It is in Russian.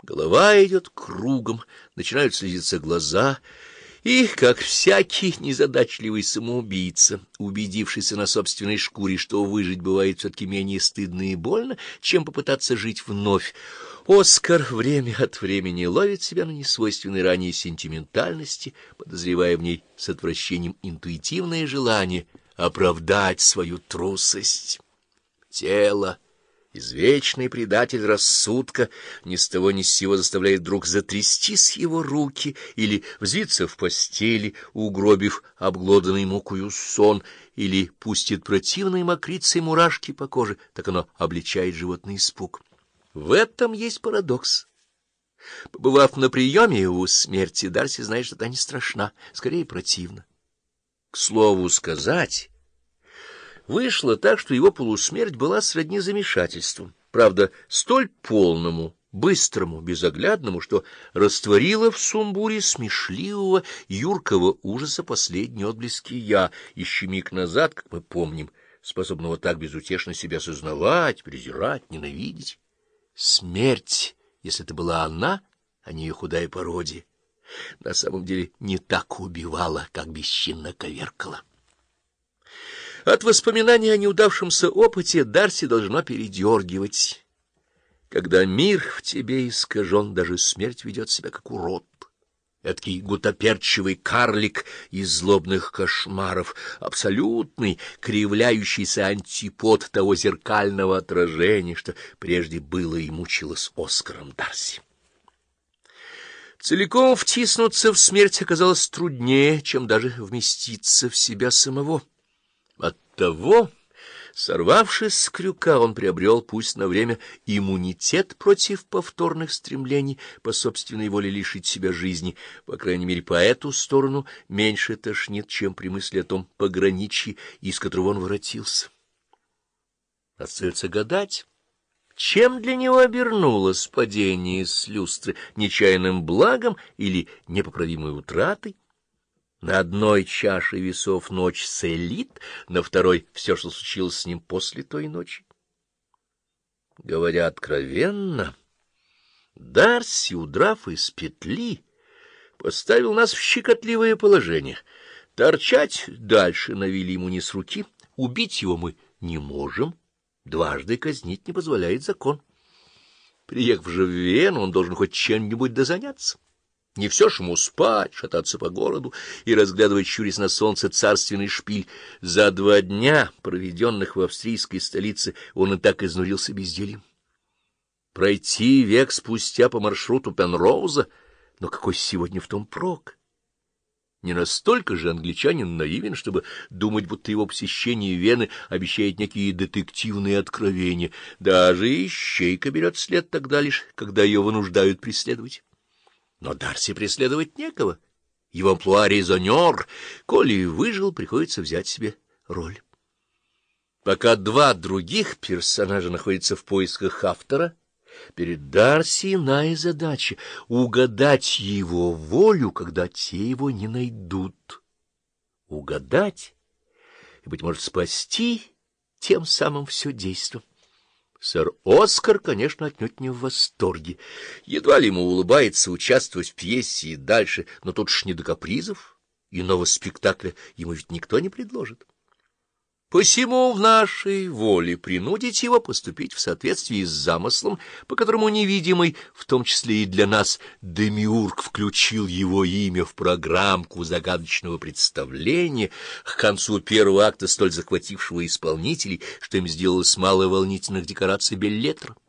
Голова идет кругом, начинают слезиться глаза, и, как всякий незадачливый самоубийца, убедившийся на собственной шкуре, что выжить бывает все-таки менее стыдно и больно, чем попытаться жить вновь, Оскар время от времени ловит себя на несвойственной ранее сентиментальности, подозревая в ней с отвращением интуитивное желание оправдать свою трусость. Тело, извечный предатель рассудка, ни с того ни с сего заставляет вдруг затрястись его руки или взвиться в постели, угробив обглоданный мукою сон, или пустит противной мокрицей мурашки по коже, так оно обличает животный испуг. В этом есть парадокс. Побывав на приеме у смерти, Дарси знает, что та не страшна, скорее противна. К слову сказать, вышло так, что его полусмерть была сродни замешательству, правда, столь полному, быстрому, безоглядному, что растворила в сумбуре смешливого, юркого ужаса последние отблески «я», еще миг назад, как мы помним, способного так безутешно себя сознавать, презирать, ненавидеть. Смерть, если это была она, а не ее худая пародия, на самом деле не так убивала, как бесчинно коверкала. От воспоминания о неудавшемся опыте Дарси должно передергивать. Когда мир в тебе искажен, даже смерть ведет себя как урод. Эдакий гутоперчивый карлик из злобных кошмаров, абсолютный, кривляющийся антипод того зеркального отражения, что прежде было и мучило с Оскаром Дарси. Целиком втиснуться в смерть оказалось труднее, чем даже вместиться в себя самого. Оттого, сорвавшись с крюка, он приобрел, пусть на время, иммунитет против повторных стремлений по собственной воле лишить себя жизни. По крайней мере, по эту сторону меньше тошнит, чем при мысли о том пограничье, из которого он воротился. Остается гадать, чем для него обернулось падение с люстры, нечаянным благом или непоправимой утратой. На одной чаше весов ночь Селит, на второй — все, что случилось с ним после той ночи. Говоря откровенно, Дарси, удрав из петли, поставил нас в щекотливое положение. Торчать дальше навели ему не с руки, убить его мы не можем, дважды казнить не позволяет закон. Приехав же в Вену, он должен хоть чем-нибудь дозаняться. Не все ж ему спать, шататься по городу и разглядывать, щурясь на солнце, царственный шпиль. За 2 дня, проведенных в австрийской столице, он и так изнурился бездельем. Пройти век спустя по маршруту Пенроуза, но какой сегодня в том прок? Не настолько же англичанин наивен, чтобы думать, будто его посещение Вены обещает некие детективные откровения. Даже ищейка берет след тогда лишь, когда ее вынуждают преследовать. Но Дарси преследовать некого. Его амплуа резонер. Коли выжил, приходится взять себе роль. Пока 2 других персонажа находятся в поисках автора, перед Дарси иная задача — угадать его волю, когда те его не найдут. Угадать и, быть может, спасти тем самым все действо. Сэр Оскар, конечно, отнюдь не в восторге. Едва ли ему улыбается участвовать в пьесе и дальше, но тут ж не до капризов, иного спектакля ему ведь никто не предложит. Посему в нашей воле принудить его поступить в соответствии с замыслом, по которому невидимый, в том числе и для нас, демиург включил его имя в программку загадочного представления, к концу 1-го акта столь захватившего исполнителей, что им сделалось мало волнительных декораций беллетра.